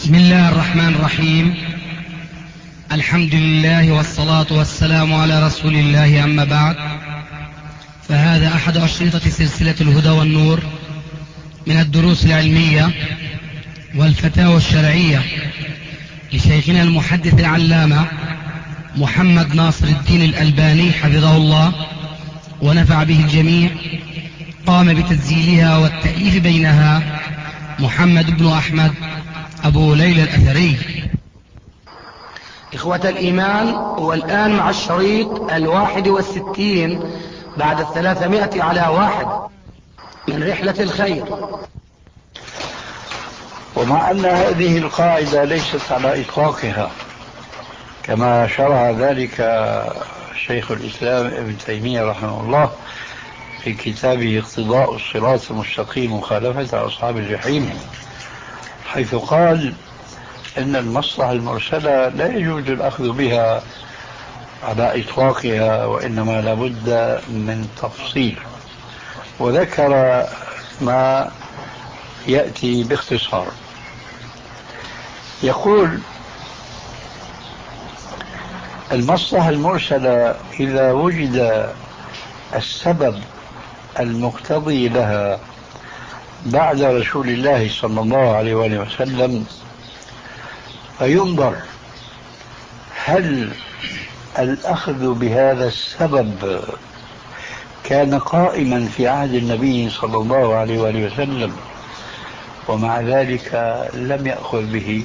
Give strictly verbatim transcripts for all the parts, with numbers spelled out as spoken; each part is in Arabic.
بسم الله الرحمن الرحيم. الحمد لله والصلاة والسلام على رسول الله، أما بعد، فهذا أحد أشرطة سلسلة الهدى والنور من الدروس العلمية والفتاوى الشرعية لشيخنا المحدث العلامة محمد ناصر الدين الألباني حفظه الله ونفع به الجميع. قام بتسجيلها والتأليف بينها محمد بن أحمد أبو ليلى الأثري. إخوة الإيمان، والآن مع الشريط الواحد والستين بعد الثلاثمائة على واحد من رحلة الخير. ومع أن هذه القاعدة ليست على إطلاقها كما شرع ذلك شيخ الإسلام ابن تيمية رحمه الله في كتابه اقتضاء الصراط المستقيم مخالفة أصحاب الجحيم، حيث قال إن المصلحة المرسلة لا يجوز الأخذ بها على إطلاقها، وإنما لابد من تفصيل، وذكر ما يأتي باختصار. يقول: المصلحة المرسلة إذا وجد السبب المقتضي لها بعد رسول الله صلى الله عليه وآله وسلم، فينظر هل الأخذ بهذا السبب كان قائما في عهد النبي صلى الله عليه وآله وسلم ومع ذلك لم يأخذ به،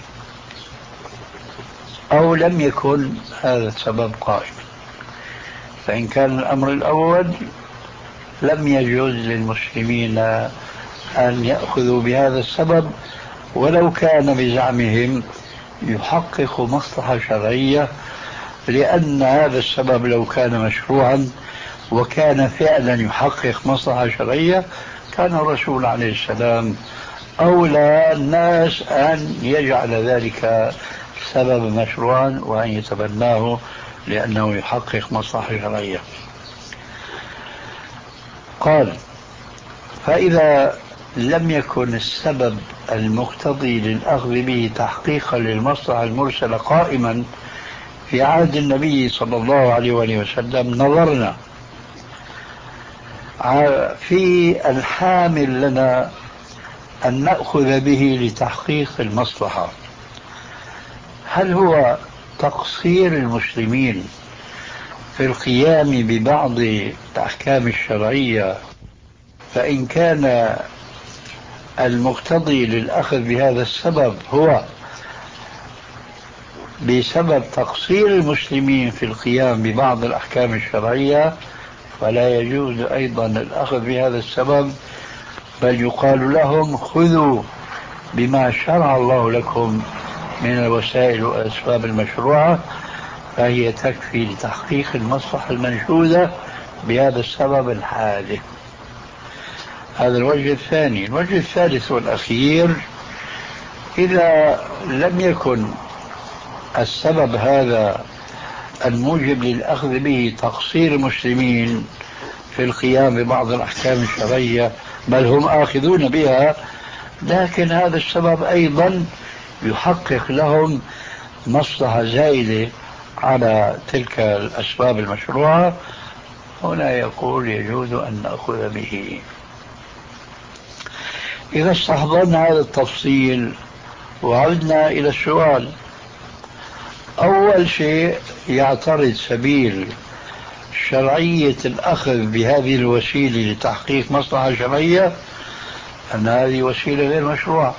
أو لم يكن هذا السبب قائما. فإن كان الأمر الأول لم يجوز للمسلمين أن يأخذوا بهذا السبب ولو كان بزعمهم يحقق مصلحة شرعية، لأن هذا السبب لو كان مشروعا وكان فعلا يحقق مصلحة شرعية كان الرسول عليه السلام أولى الناس أن يجعل ذلك سبب مشروعا وأن يتبناه لأنه يحقق مصلحة شرعية. قال: فإذا لم يكن السبب المقتضي للأخذ به تحقيقا للمصلحة المرسلة قائما في عهد النبي صلى الله عليه وآله وسلم، نظرنا في الحامل لنا أن نأخذ به لتحقيق المصلحة، هل هو تقصير المسلمين في القيام ببعض الأحكام الشرعية، فإن كان المقتضي للأخذ بهذا السبب هو بسبب تقصير المسلمين في القيام ببعض الأحكام الشرعية، فلا يجوز أيضا الأخذ بهذا السبب، بل يقال لهم خذوا بما شرع الله لكم من الوسائل والأسباب المشروعة، فهي تكفي لتحقيق المصلحة المنشودة بهذا السبب الحادث. هذا الوجه الثاني. الوجه الثالث والأخير: إذا لم يكن السبب هذا الموجب للأخذ به تقصير المسلمين في القيام ببعض الأحكام الشرعية، بل هم آخذون بها، لكن هذا السبب أيضا يحقق لهم مصلحة زائدة على تلك الأسباب المشروعة، هنا يقول يجوز أن نأخذ به. إذا استحضرنا هذا التفصيل وعدنا إلى السؤال، أول شيء يعترض سبيل شرعية الأخذ بهذه الوسيلة لتحقيق مصلحة شرعية أن هذه وسيلة غير مشروعة.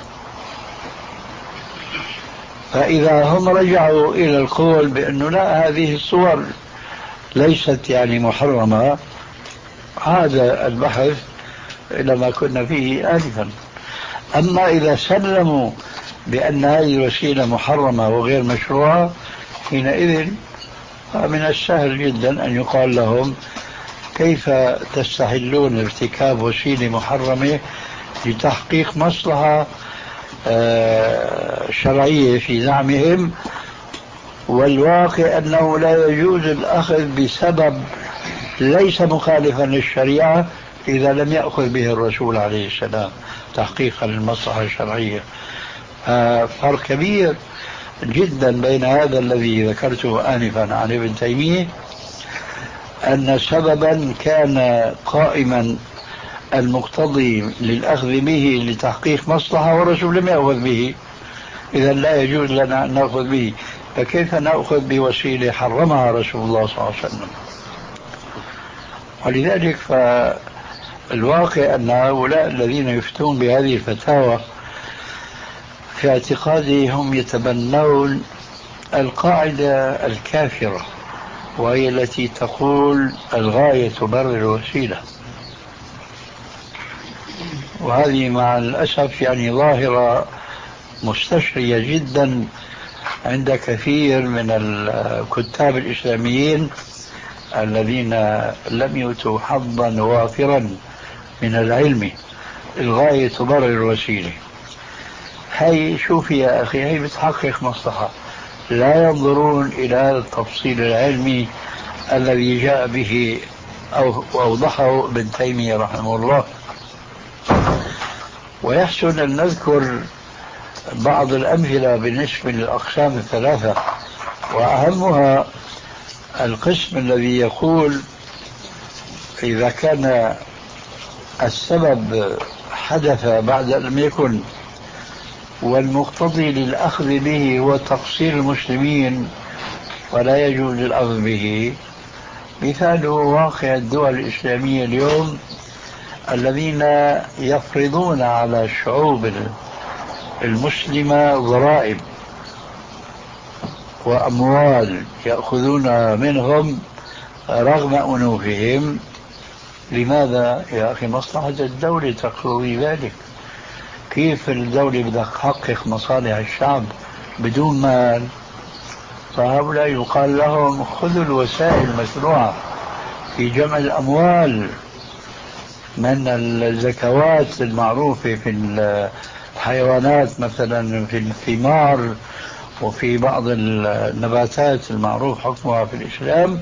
فإذا هم رجعوا إلى القول بأنه لا، هذه الصور ليست يعني محرمة، هذا البحث إلى ما كنا فيه آنفا. أما إذا سلموا بأن هذه الوسيلة محرمة وغير مشروعة، حينئذ من السهل جدا أن يقال لهم كيف تستحلون ارتكاب وسيلة محرمة لتحقيق مصلحة شرعية في زعمهم، والواقع أنه لا يجوز الأخذ بسبب ليس مخالفا للشريعة إذا لم يأخذ به الرسول عليه السلام تحقيقا للمصلحة الشرعية. آه فرق كبير جدا بين هذا الذي ذكرته آنفا عن ابن تيمية، أن سببا كان قائما المقتضي للأخذ به لتحقيق مصلحة والرسول لم يأخذ به، إذا لا يجوز لنا أن نأخذ به، فكيف نأخذ بوسيلة حرمها رسول الله صلى الله عليه وسلم؟ ولذلك فالواقع أن هؤلاء الذين يفتون بهذه الفتاوى في اعتقادي هم يتبنون القاعدة الكافرة، وهي التي تقول الغاية تبرر الوسيلة، وهذه مع الأسف يعني ظاهرة مستشرية جدا عند كثير من الكتاب الإسلاميين الذين لم يؤتوا حظا وافرا من العلم. الغاية تبرر الوسيلة، هي شوف يا أخي، هي بتحقق مصلحة، لا ينظرون إلى هذا التفصيل العلمي الذي جاء به أو أوضحه ابن تيمية رحمه الله. ويحسن أن نذكر بعض الأمثلة بالنسبة للأقسام الثلاثة، وأهمها القسم الذي يقول إذا كان السبب حدث بعد أن لم يكن والمقتضي للأخذ به هو تقصير المسلمين ولا يجوز الأخذ به. مثاله واقع الدول الإسلامية اليوم الذين يفرضون على الشعوب المسلمة ضرائب وأموال يأخذون منهم رغم أنوفهم. لماذا يا أخي؟ مصلحة الدولة تقتضي ذلك. كيف الدولة بدها تحقق مصالح الشعب بدون مال؟ فهؤلاء يقال لهم خذوا الوسائل المشروعة في جمع الأموال من الزكوات المعروفة في الحيوانات مثلا، في الثمار وفي بعض النباتات المعروف حكمها في الإسلام،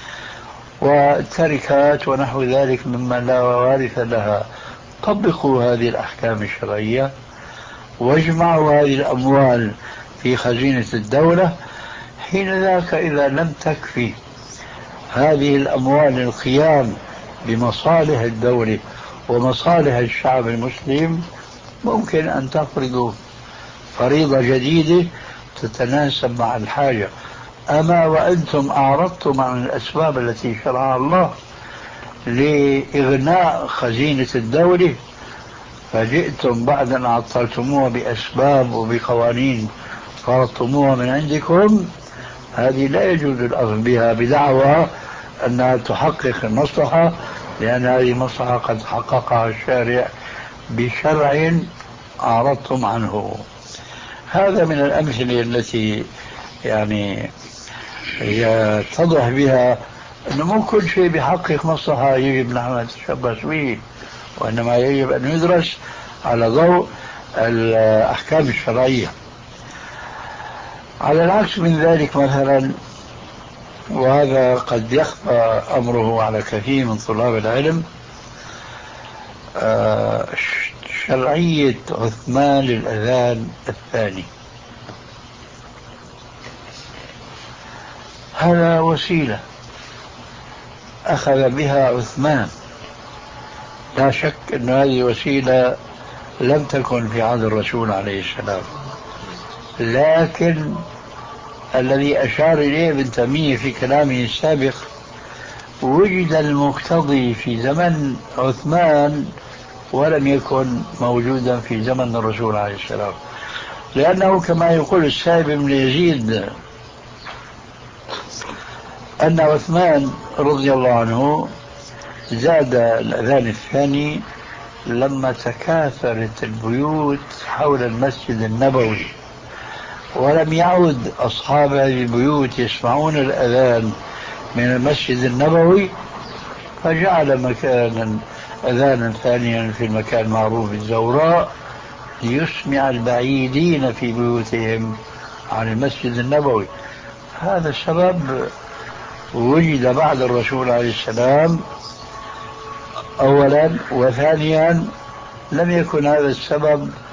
والتركات ونحو ذلك مما لا وارث لها. طبقوا هذه الأحكام الشرعية واجمعوا هذه الأموال في خزينة الدولة. حين ذاك إذا لم تكفي هذه الأموال القيام بمصالح الدولة ومصالح الشعب المسلم، ممكن أن تفرضوا فريضة جديدة تتناسب مع الحاجة. أما وأنتم أعرضتم عن الأسباب التي شرعها الله لإغناء خزينة الدولة، فجئتم بعد أن عطلتموها بأسباب وبقوانين فرضتموها من عندكم، هذه لا يجوز الأخذ بها بدعوى أنها تحقق المصلحة، لأن هذه المصلحة قد حققها الشارع بشرع أعرضتم عنه. هذا من الأمثلة التي يعني يتضح بها أنه مو كل شيء بيحقق مصلحة يجب نحن نتشبث به، وإنما يجب أن يدرس على ضوء الأحكام الشرعية. على العكس من ذلك مثلا، وهذا قد يخفى أمره على كثير من طلاب العلم، شرعية عثمان للأذان الثاني. هذا وسيلة أخذ بها عثمان، لا شك أن هذه وسيلة لم تكن في عهد الرسول عليه السلام، لكن الذي أشار إليه ابن تيمية في كلامه السابق وجد المقتضي في زمن عثمان ولم يكن موجودا في زمن الرسول عليه السلام، لأنه كما يقول السائب بن يزيد أن عثمان رضي الله عنه زاد الأذان الثاني لما تكاثرت البيوت حول المسجد النبوي، ولم يعد أصحاب هذه البيوت يسمعون الأذان من المسجد النبوي، فجعل مكانا أذانا ثانيا في المكان المعروف بالزوراء ليسمع البعيدين في بيوتهم عن المسجد النبوي. هذا السبب وجد بعد الرسول عليه السلام أولا، وثانيا لم يكن هذا السبب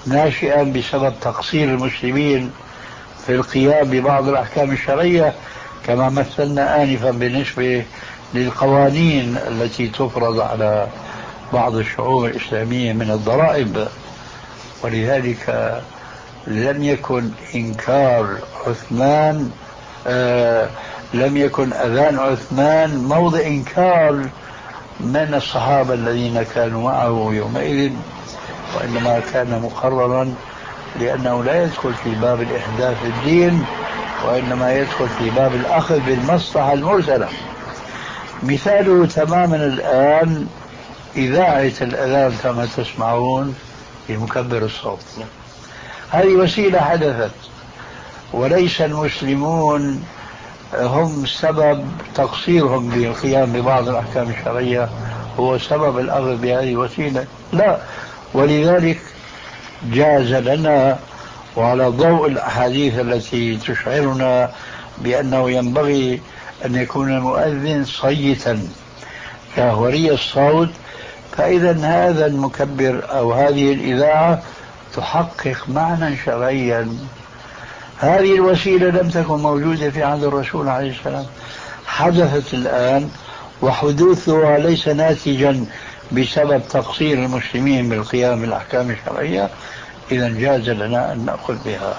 ناشئا بسبب تقصير المسلمين في القيام ببعض الأحكام الشرعية، كما مثلنا آنفا بالنسبة للقوانين التي تفرض على بعض الشعوب الإسلامية من الضرائب. ولذلك لم يكن إنكار عثمان آه لم يكن أذان عثمان موضع إنكار من الصحابة الذين كانوا معه يومئذ، وإنما كان مقررا لأنه لا يدخل في باب الإحداث في الدين، وإنما يدخل في باب الأخذ بالمصلحة المرسلة. مثاله تماما الآن إذاعة الأذان كما تسمعون بمكبر الصوت، هذه وسيلة حدثت، وليس المسلمون هم سبب تقصيرهم بالقيام ببعض الأحكام الشرعية هو سبب الأخذ بهذه الوسيلة، لا. ولذلك جاز لنا، وعلى ضوء الأحاديث التي تشعرنا بأنه ينبغي أن يكون المؤذن صيتا كهوري الصوت، فإذا هذا المكبر أو هذه الإذاعة تحقق معنى شرعيا. هذه الوسيلة لم تكن موجودة في عهد الرسول عليه السلام، حدثت الآن، وحدوثها ليس ناتجا بسبب تقصير المسلمين بالقيام بالأحكام الشرعية، إذا جاز لنا أن نأخذ بها.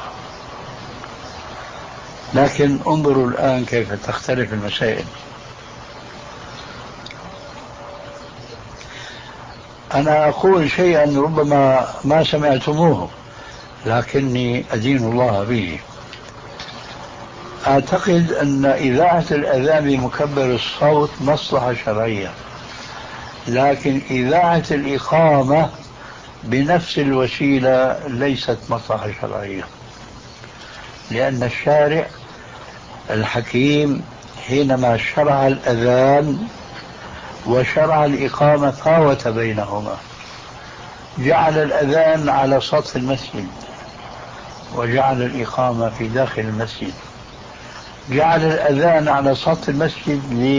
لكن انظروا الآن كيف تختلف المسائل. أنا أقول شيئا ربما ما سمعتموه لكني أدين الله به. أعتقد أن إذاعة الأذان بمكبر الصوت مصلحة شرعية، لكن إذاعة الإقامة بنفس الوسيلة ليست مصلحة شرعية، لأن الشارع الحكيم حينما شرع الأذان وشرع الإقامة فاوت بينهما، جعل الأذان على سطح المسجد وجعل الإقامة في داخل المسجد، جعل الأذان على سطح المسجد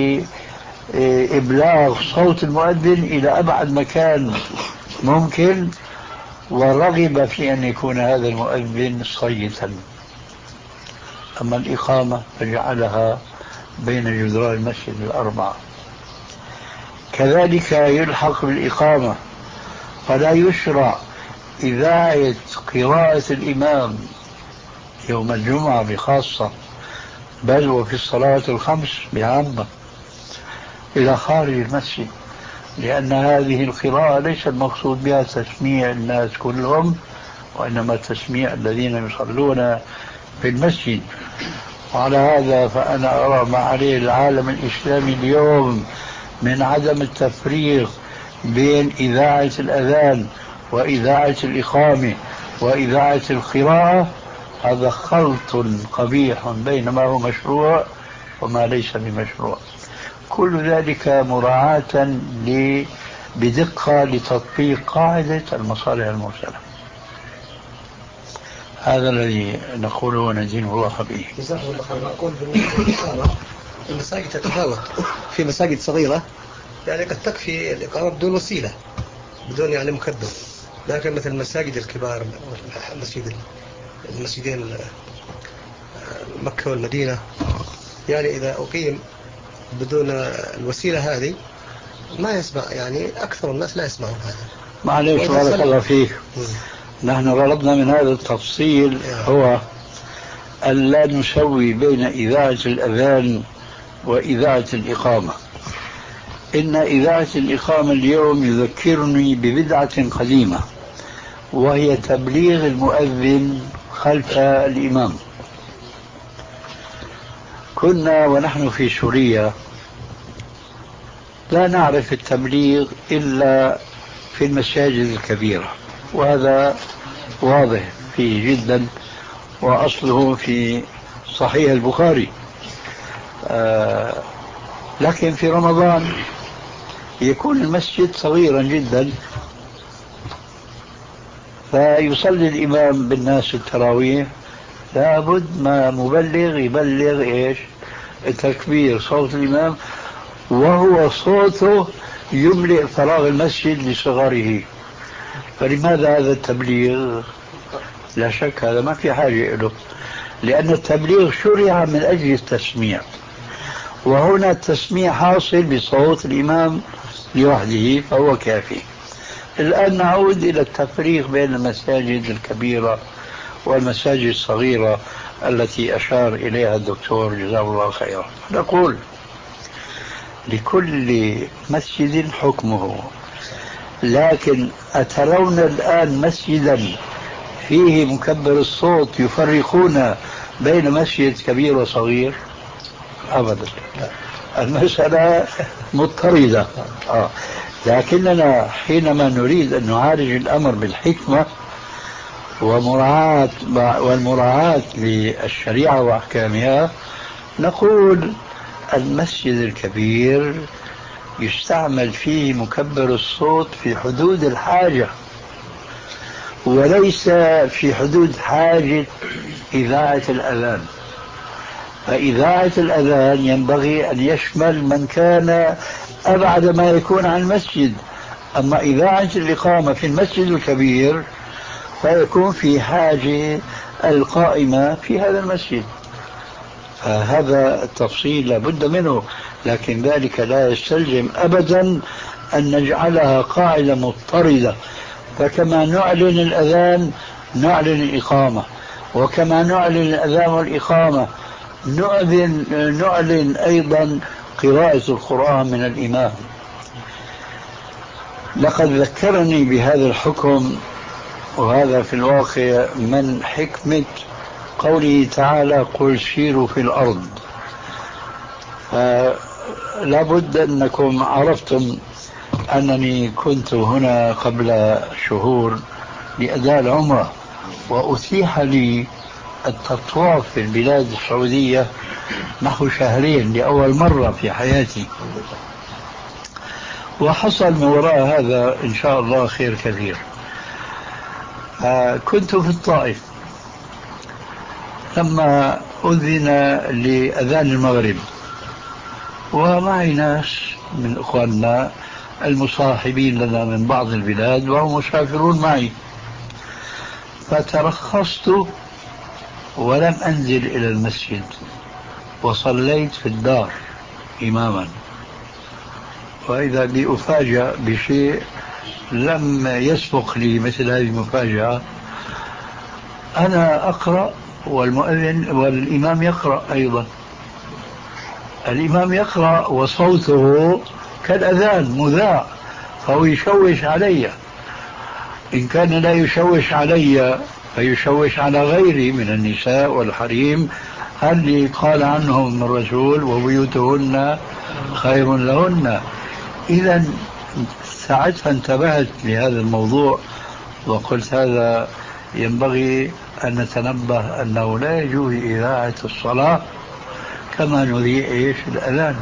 لإبلاغ صوت المؤذن إلى أبعد مكان ممكن، ورغب في أن يكون هذا المؤذن صيتا. أما الإقامة فجعلها بين جدران المسجد الأربعة. كذلك يلحق بالإقامة، فلا يشرع إذاعة قراءة الإمام يوم الجمعة بخاصة، بل وفي الصلاة الخمس بعامة إلى خارج المسجد، لأن هذه القراءة ليس المقصود بها تسميع الناس كلهم، وإنما تسميع الذين يصلون في المسجد. وعلى هذا فأنا أرى ما عليه العالم الإسلامي اليوم من عدم التفريق بين إذاعة الأذان وإذاعة الإقامة وإذاعة القراءة، هذا خلط قبيح بين ما هو مشروع وما ليس بمشروع. كل ذلك مراعاة بدقة لتطبيق قاعدة المصالح المرسلة. هذا الذي نقوله وندين الله به. جزاكم الله خير. أقول بالنسبة المساجد تتفاوت، في مساجد صغيرة يعني قد تكفي الإقامة بدون وسيلة، بدون يعني مكبر، لكن مثل المساجد الكبار، المسجد المسجدين مكة والمدينة، يعني إذا أقيم بدون الوسيلة هذه ما يسمع، يعني أكثر الناس لا يسمعون هذا. معليش بارك الله فيك. نحن غرضنا من هذا التفصيل هو أن لا نسوي بين إذاعة الأذان وإذاعة الإقامة. إن إذاعة الإقامة اليوم يذكرني ببدعة قديمة، وهي تبليغ المؤذن خلف الإمام. كنا ونحن في سوريا لا نعرف التبليغ إلا في المساجد الكبيرة، وهذا واضح فيه جدا، وأصله في صحيح البخاري. آه لكن في رمضان يكون المسجد صغيرا جدا، فيصلي الإمام بالناس التراويح، لابد ما مبلغ يبلغ إيش؟ التكبير، صوت الإمام، وهو صوته يملئ فراغ المسجد لصغره. فلماذا هذا التبليغ؟ لا شك هذا ما في حاجة له، لأن التبليغ شرع من أجل التسميع، وهنا التسميع حاصل بصوت الإمام لوحده فهو كافي. الآن نعود إلى التفريق بين المساجد الكبيرة والمساجد الصغيرة التي أشار إليها الدكتور جزاه الله خيرا. نقول لكل مسجد حكمه، لكن أترون الآن مسجدا فيه مكبر الصوت يفرقون بين مسجد كبير وصغير؟ أبدا، المسألة مضطردة. آه. لكننا حينما نريد أن نعالج الأمر بالحكمة ومراعاة والمراعاة للشريعة وأحكامها، نقول المسجد الكبير يستعمل فيه مكبر الصوت في حدود الحاجة، وليس في حدود حاجة إذاعة الأذان. فإذاعة الأذان ينبغي أن يشمل من كان أبعد ما يكون عن المسجد، أما إذاعة الإقامة في المسجد الكبير فيكون في حاجة القائمة في هذا المسجد. فهذا التفصيل لابد منه، لكن ذلك لا يستلزم أبدا أن نجعلها قاعدة مضطردة. فكما نعلن الأذان نعلن الإقامة، وكما نعلن الأذان والإقامة نعلن, نعلن أيضا قراءة القرآن من الإمام. لقد ذكرني بهذا الحكم، وهذا في الواقع من حكمة قوله تعالى قل سيروا في الأرض. فلا بد أنكم عرفتم أنني كنت هنا قبل شهور لأداء العمرة، وأتيح لي التطواف في البلاد السعودية نحو شهرين لأول مرة في حياتي، وحصل من وراء هذا إن شاء الله خير كثير. كنت في الطائف لما أذن لأذان المغرب، ومعي ناس من إخواننا المصاحبين لنا من بعض البلاد وهم مسافرون معي، فترخصت ولم أنزل إلى المسجد وصليت في الدار إماما. وإذا بأفاجأ بشيء لم يسبق لي مثل هذه المفاجأة، أنا أقرأ والمؤذن والإمام يقرأ أيضا. الإمام يقرأ وصوته كالأذان مذاع، فهو يشوش علي. إن كان لا يشوش علي فيشوش على غيري من النساء والحريم اللي قال عنهم الرسول وبيوتهن خير لهن. إذا ساعتها انتبهت لهذا الموضوع وقلت هذا ينبغي أن نتنبه أنه لا يجوز إذاعة الصلاة كما نذيع إيش الأذان.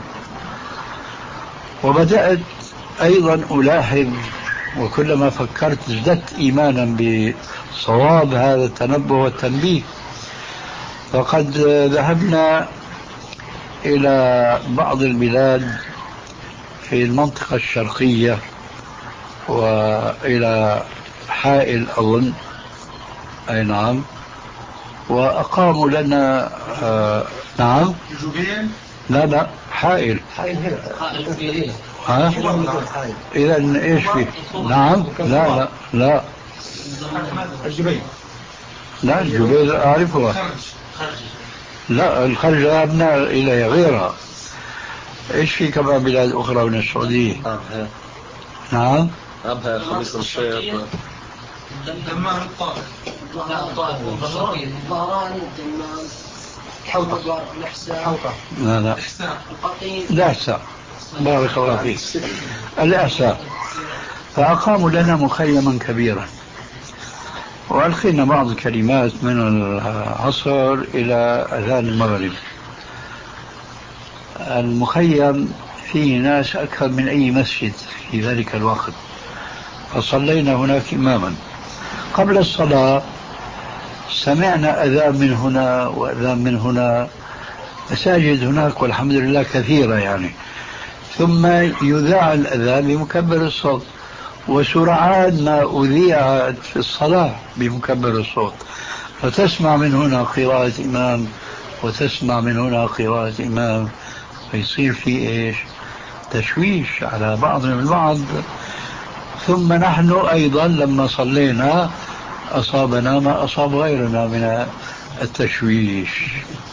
وبدأت أيضا ألاحظ، وكلما فكرت ازددت إيمانا بصواب هذا التنبه والتنبيه. فقد ذهبنا إلى بعض البلاد في المنطقة الشرقية وإلى حائل أظن، أي نعم، وأقاموا لنا آه نعم جوبين، لا لا حائل حائل هنا ها؟ إذا إيش فيه؟ نعم لا لا لا الجبيل، لا الجبيل أعرفها، لا الخرج ذهبنا إلى غيرها. إيش في كمان بلاد أخرى من السعودية؟ أبها نعم أبها خميس الشيط دمام الطائف الطائف ظهران دمام حوطة الإحساء لا لا الإحساء، بارك الله فيك، الإحساء. فأقاموا لنا مخيما كبيرا وألقينا بعض الكلمات من العصر إلى أذان المغرب. المخيم فيه ناس أكثر من أي مسجد في ذلك الوقت، فصلينا هناك إماما. قبل الصلاة سمعنا أذان من هنا وأذان من هنا، مساجد هناك والحمد لله كثيرة يعني. ثم يذاع الأذان بمكبر الصوت، وسرعان ما أذيعت في الصلاة بمكبر الصوت، فتسمع من هنا قراءة إمام وتسمع من هنا قراءة إمام، فيصير في إيش تشويش على بعضنا البعض. ثم نحن أيضا لما صلينا أصابنا ما أصاب غيرنا من التشويش.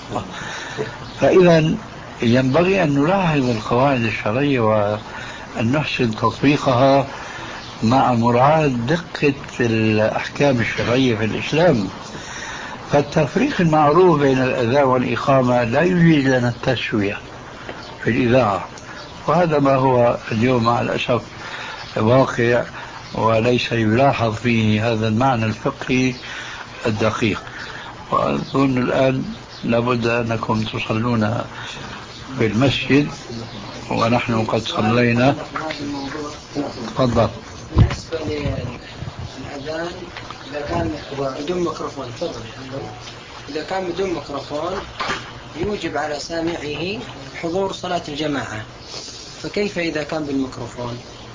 فإذا ينبغي أن نلاحظ القواعد الشرعية وأن نحسن تطبيقها مع مراعاة دقة الأحكام الشرعية في الإسلام. فالتفريق المعروف بين الأذان والإقامة لا يوجد لنا التسوية في الإذاعة، وهذا ما هو اليوم مع الأسف واقع، وليس يلاحظ فيه هذا المعنى الفقهي الدقيق. وأظن الآن لابد أنكم تصلون في المسجد ونحن قد صلينا. تفضل. بالنسبة للأذان إذا كان بدون ميكروفون، تفضل. إذا كان بدون ميكروفون يوجب على سامعه حضور صلاة الجماعة، فكيف إذا كان بالميكروفون؟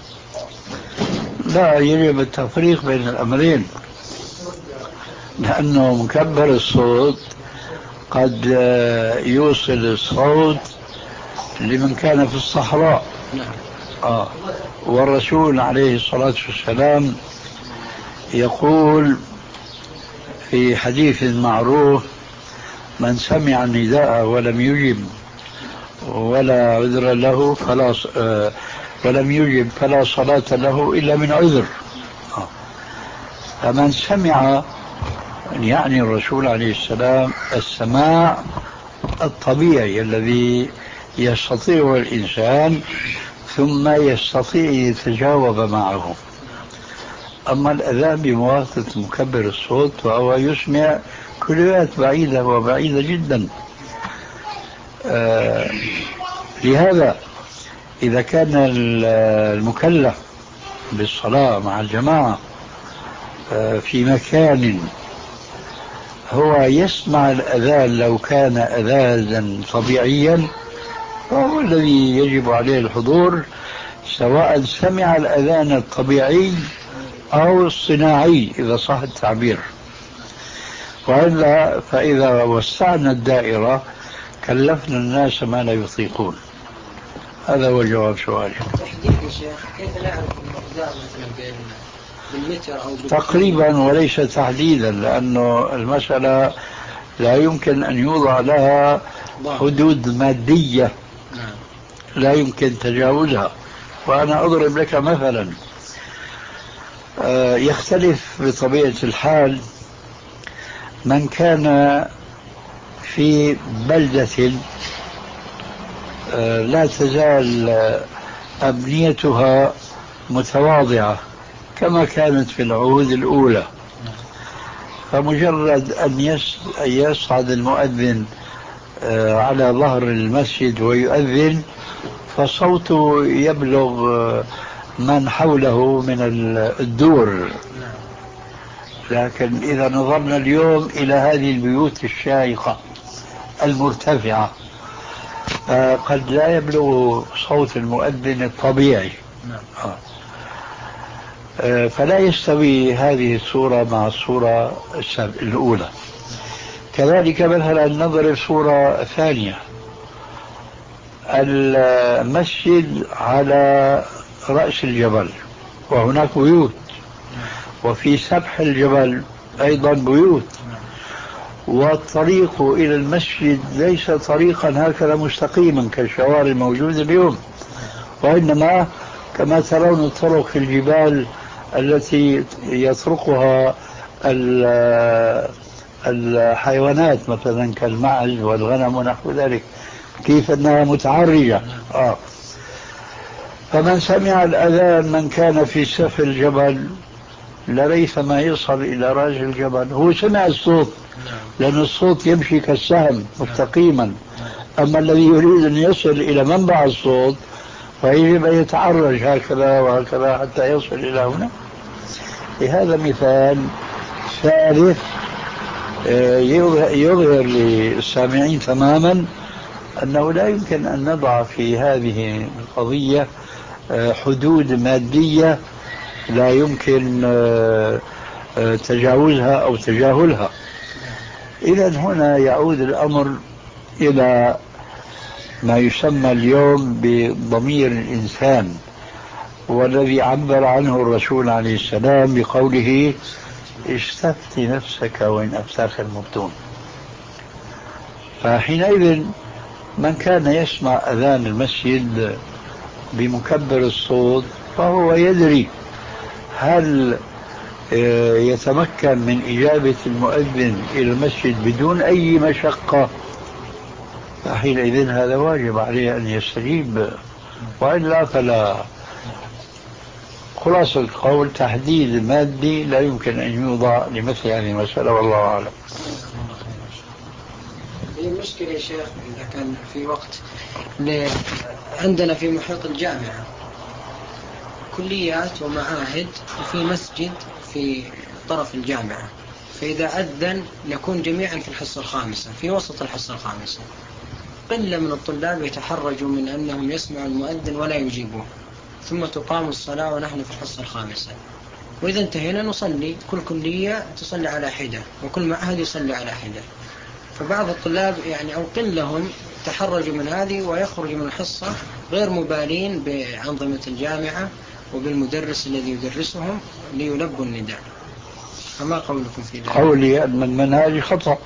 لا، يجب التفريق بين الأمرين، لأنه مكبر الصوت قد يوصل الصوت لمن كان في الصحراء. آه. والرسول عليه الصلاة والسلام يقول في حديث معروف: من سمع النداء ولم يجب ولا عذر له فلا آه ولم يجب فلا صلاة له إلا من عذر. آه. فمن سمع، يعني الرسول عليه السلام، السماع الطبيعي الذي يستطيع الإنسان ثم يستطيع يتجاوب معه. أما الأذان بواسطة مكبر الصوت فهو يسمع كليات بعيدة وبعيدة جدا. آه لهذا إذا كان المكلف بالصلاة مع الجماعة آه في مكان هو يسمع الأذان، لو كان أذانا طبيعيا فهو الذي يجب عليه الحضور، سواء سمع الأذان الطبيعي أو الصناعي إذا صح التعبير. وإلا فإذا وسعنا الدائرة كلفنا الناس ما لا يطيقون. هذا هو جواب سؤالي. تحديد يا شيخ، كيف نعرف المقدار مثلا بالمتر أو بالكيلو؟ تقريبا وليس تحديدا، لأنه المسألة لا يمكن أن يوضع لها حدود مادية لا يمكن تجاوزها. وأنا أضرب لك مثلا يختلف بطبيعة الحال من كان في بلدة لا تزال أبنيتها متواضعة كما كانت في العهود الأولى، فمجرد أن يصعد المؤذن على ظهر المسجد ويؤذن فصوته يبلغ من حوله من الدور. لكن إذا نظرنا اليوم إلى هذه البيوت الشاهقة المرتفعة قد لا يبلغ صوت المؤذن الطبيعي، فلا يستوي هذه الصورة مع الصورة الأولى. كذلك مثلا نضرب صورة ثانية: المسجد على رأس الجبل وهناك بيوت، وفي سفح الجبل أيضا بيوت، والطريق إلى المسجد ليس طريقا هكذا مستقيما كالشوارع الموجودة اليوم، وإنما كما ترون الطرق في الجبال التي يطرقها الحيوانات مثلا كالمعز والغنم ونحو ذلك، كيف أنها متعرجة. آه. فمن سمع الأذان من كان في سفح الجبل لريثما يصل إلى راس الجبل، هو سمع الصوت لأن الصوت يمشي كالسهم مستقيما، أما الذي يريد أن يصل إلى منبع الصوت فيجب أن يتعرج هكذا وهكذا حتى يصل إلى هنا. لهذا مثال ثالث يظهر للسامعين تماما أنه لا يمكن أن نضع في هذه القضية حدود مادية لا يمكن تجاوزها أو تجاهلها. إذا هنا يعود الأمر إلى ما يسمى اليوم بضمير الإنسان، والذي عبر عنه الرسول عليه السلام بقوله استفت نفسك وإن أفتاك المبتون. فحينئذ من كان يسمع أذان المسجد بمكبر الصوت فهو يدري هل يتمكن من إجابة المؤذن إلى المسجد بدون أي مشقة، فحينئذ هذا واجب عليه أن يستجيب، وإلا فلا. خلاصة القول تحديد مادي لا يمكن أن يوضع لمثل هذه المسألة، والله أعلم. هي المشكلة يا شيخ إذا كان في وقت عندنا في محيط الجامعة كليات ومعاهد وفي مسجد في طرف الجامعة، فإذا أذن نكون جميعا في الحصة الخامسة في وسط الحصة الخامسة، قلة من الطلاب يتحرجوا من أنهم يسمعوا المؤذن ولا يجيبوه، ثم تقام الصلاة ونحن في الحصة الخامسة، وإذا انتهينا نصلي، كل كلية تصلي على حدة وكل معهد يصلي على حدة. فبعض الطلاب يعني أو قلهم تحرجوا من هذه ويخرجوا من الحصة غير مبالين بأنظمة الجامعة وبالمدرس الذي يدرسهم ليلبوا النداء. فما قولكم في ذلك؟ قولي أن المناهج خطأ،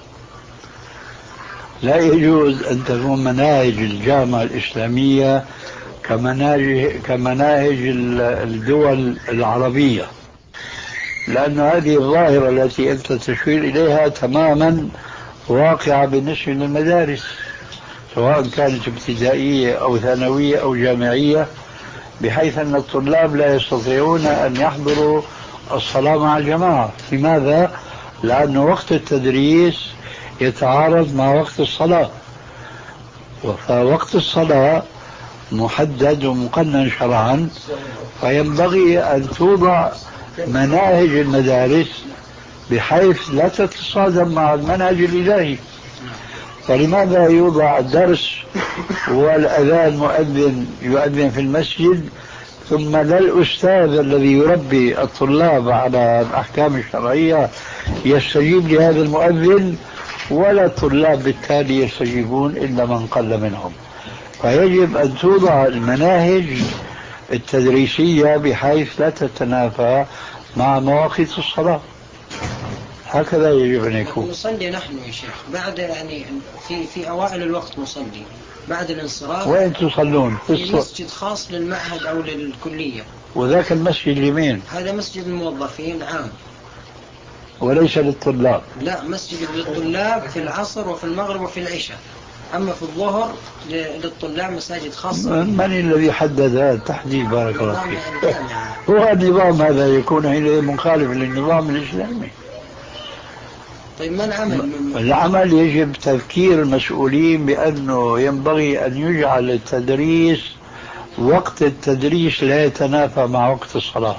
لا يجوز أن تكون مناهج الجامعة الإسلامية كمناهج, كمناهج الدول العربية، لأن هذه الظاهرة التي أنت تشير إليها تماما واقعة بالنسبة للمدارس، سواء كانت ابتدائية أو ثانوية أو جامعية، بحيث أن الطلاب لا يستطيعون أن يحضروا الصلاة مع الجماعة. لماذا؟ لأن وقت التدريس يتعارض مع وقت الصلاة، فوقت الصلاة محدد ومقنن شرعا، فينبغي أن توضع مناهج المدارس بحيث لا تتصادم مع المنهج الإلهي. فلماذا يوضع الدرس والأذان مؤذن يؤذن في المسجد، ثم لا الأستاذ الذي يربي الطلاب على الأحكام الشرعية يستجيب لهذا المؤذن، ولا الطلاب بالتالي يستجيبون إلا من قل منهم. فيجب أن توضع المناهج التدريسية بحيث لا تتنافى مع مواقيت الصلاة، هكذا يجب أن يكون. نصلي نحن يا شيخ بعد يعني في في أوائل الوقت نصلي، بعد الانصراف وين تصلون؟ في مسجد خاص للمعهد أو للكلية. وذاك المسجد لمين؟ هذا مسجد الموظفين عام وليس للطلاب. لا، مسجد للطلاب في العصر وفي المغرب وفي العشاء، أما في الظهر للطلاب مساجد خاصة. من الذي حدد هذا التحديد؟ بارك الله فيك. هو النظام هذا يكون حينئذ مخالف للنظام الإسلامي. طيب ما العمل؟ العمل يجب تذكير المسؤولين بأنه ينبغي أن يجعل التدريس وقت التدريس لا يتنافى مع وقت الصلاة.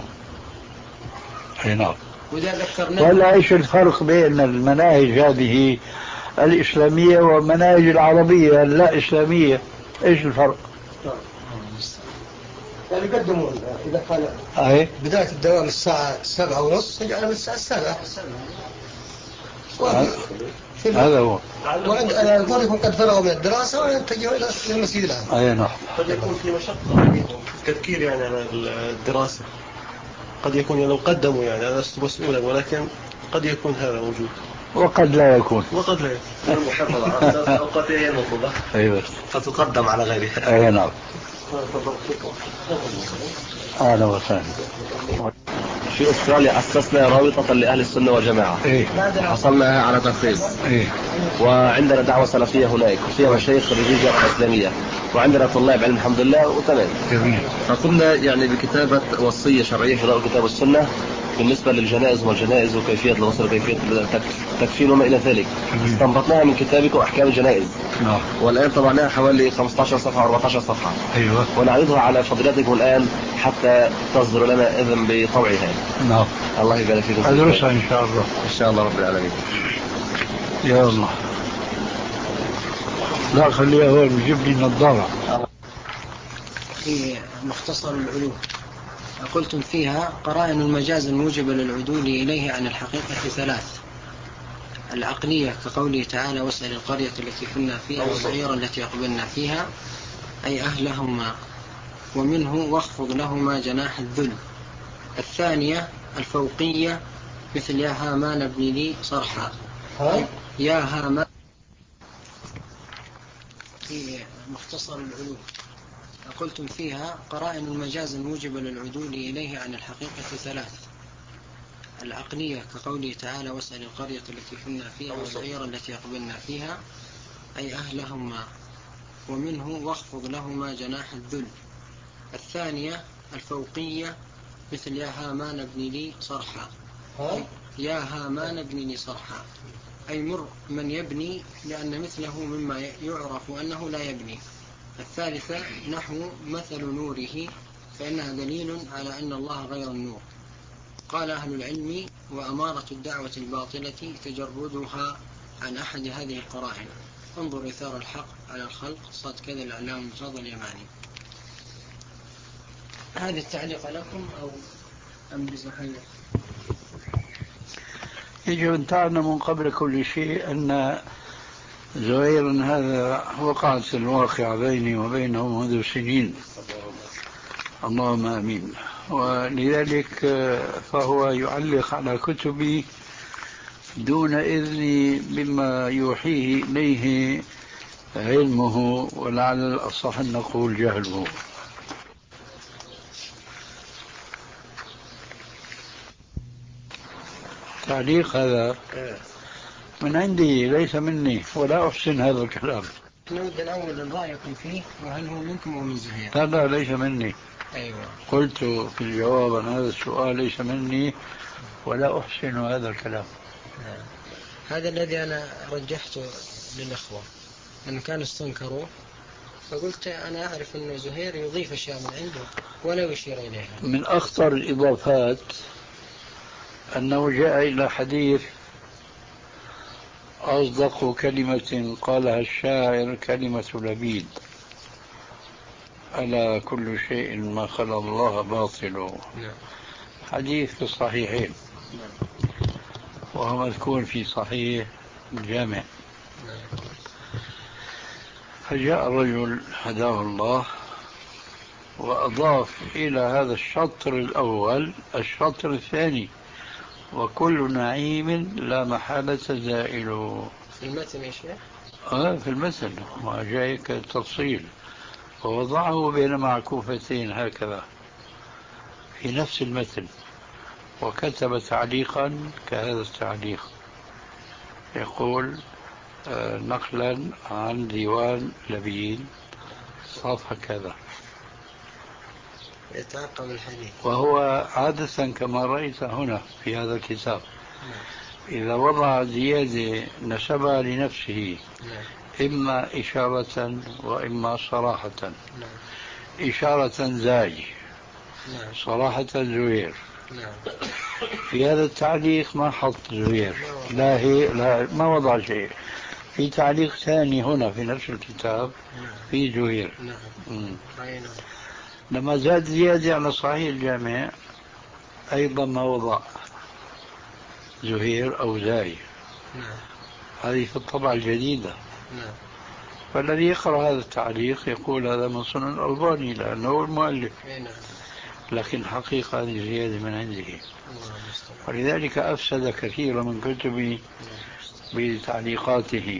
أي نعم. ولا إيش الفرق بين المناهج هذه الإسلامية والمناهج العربية اللا إسلامية؟ إيش الفرق؟ يعني يقدمون إذا كان أي بداية الدوام الساعة سبعة ونص يجعل من الساعة السابعة. هذا هو. وعند الأطفال يكون قد فرغوا من الدراسة ويتجهوا إلى المسجد العام. أي نعم. قد يكون في مشقة عليهم في التفكير يعني على الدراسة، قد يكون لو قدموا يعني أنا لست مسؤولا، ولكن قد يكون هذا موجود وقد لا يكون. وقد لا يكون. المحافظة على أوقاتها هي المطلوبة. أيوة. فتقدم على غيرها. أي نعم. أهلا وسهلا. في أستراليا أسسنا رابطة لأهل السنة والجماعة. إيه؟ حصلنا على ترخيص. إيه؟ وعندنا دعوة سلفية هناك وفيها مشايخ خريجي جامعة إسلامية، وعندنا طلاب علم الحمد لله وتمام. جميل. فقمنا يعني بكتابة وصية شرعية في ضوء الكتاب والسنة بالنسبة للجنائز والجنائز وكيفية الغسل وكيفية التكفين وما إلى ذلك. استنبطناها من كتابك أحكام الجنائز. نعم. والآن طبعناها حوالي خمسة عشر صفحة أو أربعة عشر صفحة. أيوة. ونعرضها على فضيلتكم الآن حتى تصدر لنا إذن بطوعها. نعم. الله يبارك فيكم. أدرسها إن شاء الله. إن شاء الله رب العالمين. يا الله. لا خليها هو يجيب لي نظارة. في مختصر العلوم قلتم فيها قرائن المجاز الموجبة للعدول إليه عن الحقيقة ثلاث: العقلية كقوله تعالى واسأل القرية التي كنا فيها والعير التي أقبلنا فيها أي أهلهما ومنه واخفض لهما جناح الذل. الثانية الفوقية مثل يا هامان ابن لي صرحا يا هامان في مختصر العلوم. قلتم فيها قرائن المجاز الموجبة للعدول إليه عن الحقيقة ثلاث: العقلية كقوله تعالى واسأل القرية التي كنا فيها والعير التي أقبلنا فيها أي أهلهما ومنه واخفض لهما جناح الذل. الثانية الفوقية مثل يا هامان ابن لي صرحا يا هامان ابن لي صرحا أي مر من يبني لأن مثله مما يعرف أنه لا يبني. الثالثة نحو مثل نوره فإنها دليل على أن الله غير النور. قال أهل العلم وأمارة الدعوة الباطلة تجردها عن أحد هذه القرائن. انظر إثار الحق على الخلق صاد كذا الإعلام المفضل اليماني. هذا التعليق لكم أو أم بزهير؟ يجب أن تعلموا قبل كل شيء أن زهيرا هذا وقعت الواقعة بيني وبينه منذ سنين، اللهم آمين، ولذلك فهو يعلق على كتبي دون إذني بما يوحيه إليه علمه، ولعل الأصح أن نقول جهله. تعليق هذا من عندي ليس مني، ولا أحسن هذا الكلام. نود الأول رأيكم فيه وهل هو منكم أو من زهير؟ هذا ليس مني. أيوة. قلت في الجواب عن هذا السؤال ليس مني ولا أحسن هذا الكلام. هذا الذي أنا رجحته للأخوة أن كانوا استنكروا، فقلت أنا أعرف أن زهير يضيف أشياء من عنده ولا يشير إليها. من أخطر الإضافات أنه جاء إلى حديث أصدق كلمة قالها الشاعر كلمة لبيد ألا كل شيء ما خلا الله باطل. حديث في الصحيحين وهو مذكور في صحيح الجامع. فجاء الرجل هداه الله وأضاف إلى هذا الشطر الأول الشطر الثاني وكل نعيم لا محالة زائل. في المتن يا شيخ؟ آه في المثل ما جايك التفصيل، ووضعه بين معكوفتين هكذا في نفس المثل، وكتب تعليقا كهذا التعليق يقول آه نقلا عن ديوان لبيد صفحة كذا، يتعقب الحديث. وهو عادة كما رأيت هنا في هذا الكتاب إذا وضع زيادة نسبها لنفسه إما إشارة وإما صراحة. إشارة زاي، صراحة زوير. في هذا التعليق ما حط زوير، لا هي لا ما وضع شيء. في تعليق ثاني هنا في نفس الكتاب في زوير. لما زاد زيادة على صحيح الجامع أيضا ما وضع زهير أو زاي. هذه في الطبعة الجديدة. فالذي يقرأ هذا التعليق يقول هذا من سنن الألباني لأنه هو المؤلف، لكن حقيقة هذه زيادة من عنده، ولذلك أفسد كثيرا من كتبي بتعليقاته.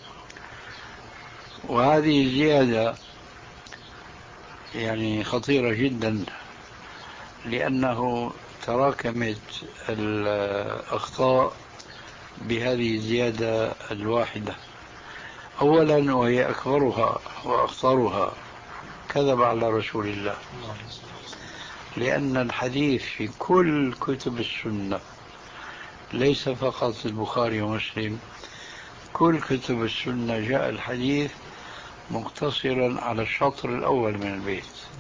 وهذه زيادة يعني خطيرة جدا لأنه تراكمت الأخطاء بهذه الزيادة الواحدة. أولا وهي أكبرها وأخطرها كذب على رسول الله، لأن الحديث في كل كتب السنة ليس فقط البخاري ومسلم، كل كتب السنة جاء الحديث مقتصرا على الشطر الأول من البيت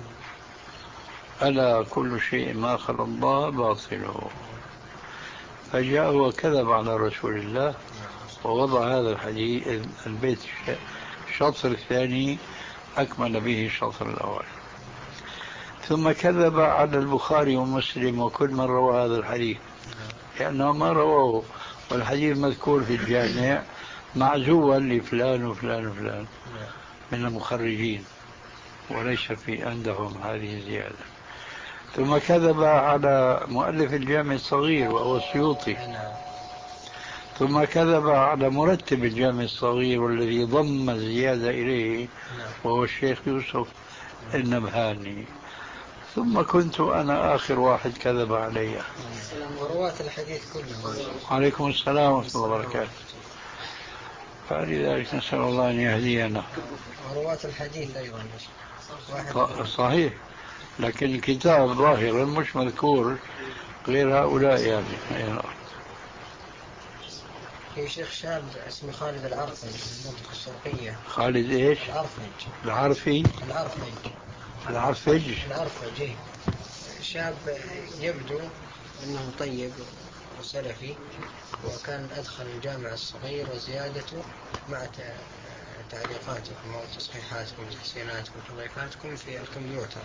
ألا كل شيء ما خلا الله باطله. فجاء وكذب على رسول الله ووضع هذا الحديث البيت الشطر الثاني أكمل به الشطر الأول. ثم كذب على البخاري ومسلم وكل من روى هذا الحديث، لأنه ما رواه، والحديث مذكور في الجامع معزوا لفلان وفلان وفلان من المخرجين، وليس في عندهم هذه الزيادة. ثم كذب على مؤلف الجامع الصغير وهو السيوطي، ثم كذب على مرتب الجامع الصغير والذي ضم الزيادة إليه وهو الشيخ يوسف النبهاني، ثم كنت أنا آخر واحد كذب علي. ورواة الحديث كلهم. عليكم السلام ورحمة الله وبركاته. فلذلك نسأل الله أن يهدينا. ورواة الحديث أيضا صحيح، لكن الكتاب ظاهرا مش مذكور غير هؤلاء يعني. في شيخ شاب اسمه خالد العرفي في المنطقة الشرقية. خالد ايش؟ العرفج. العرفي. العرفج. العرفج. العرفج. شاب يبدو انه طيب وسلفي، وكان ادخل الجامع الصغير وزيادته مع تعليقاتكم او تصحيحاتكم وتحسيناتكم وتضيفاتكم في الكمبيوتر،